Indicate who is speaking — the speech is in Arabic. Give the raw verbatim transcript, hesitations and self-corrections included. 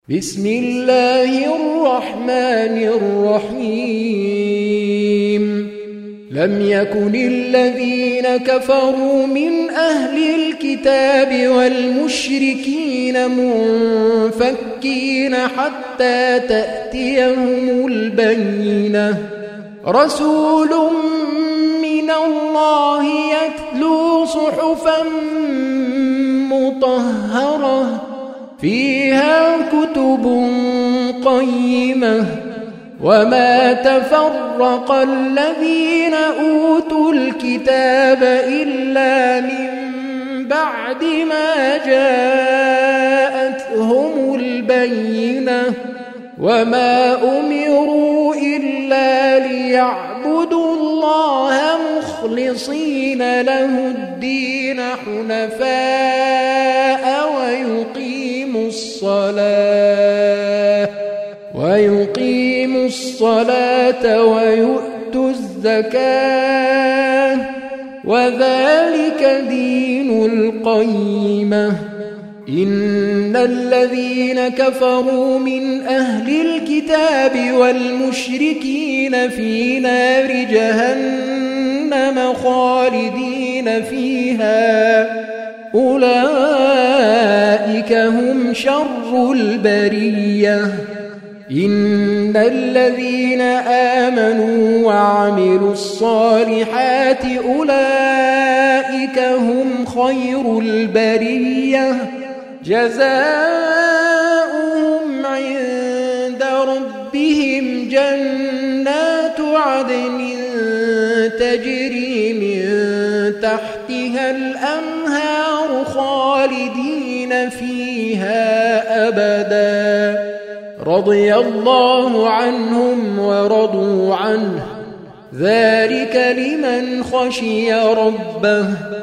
Speaker 1: بسم الله الرحمن الرحيم لم يكن الذين كفروا من أهل الكتاب والمشركين منفكين حتى تأتيهم البينة رسول من الله يتلو صحفا مطهرة فيها كتب قيمة وما تفرق الذين أوتوا الكتاب إلا من بعد ما جاءتهم البينة وما أمروا إلا ليعبدوا الله مخلصين له الدين حنفاء ويقيموا الصلاة ويقيموا الصلاة ويؤتوا الزكاة وذلك دين القيمة إن الذين كفروا من أهل الكتاب والمشركين في نار جهنم خالدين فيها أولئك هم شر البرية إن الذين آمنوا وعملوا الصالحات أولئك هم خير البرية جزاؤهم عند ربهم جنات عدن تجري من تحتها الأنهار خالدين فيها أبدا رضي الله عنهم ورضوا عنه ذلك لمن خشي ربه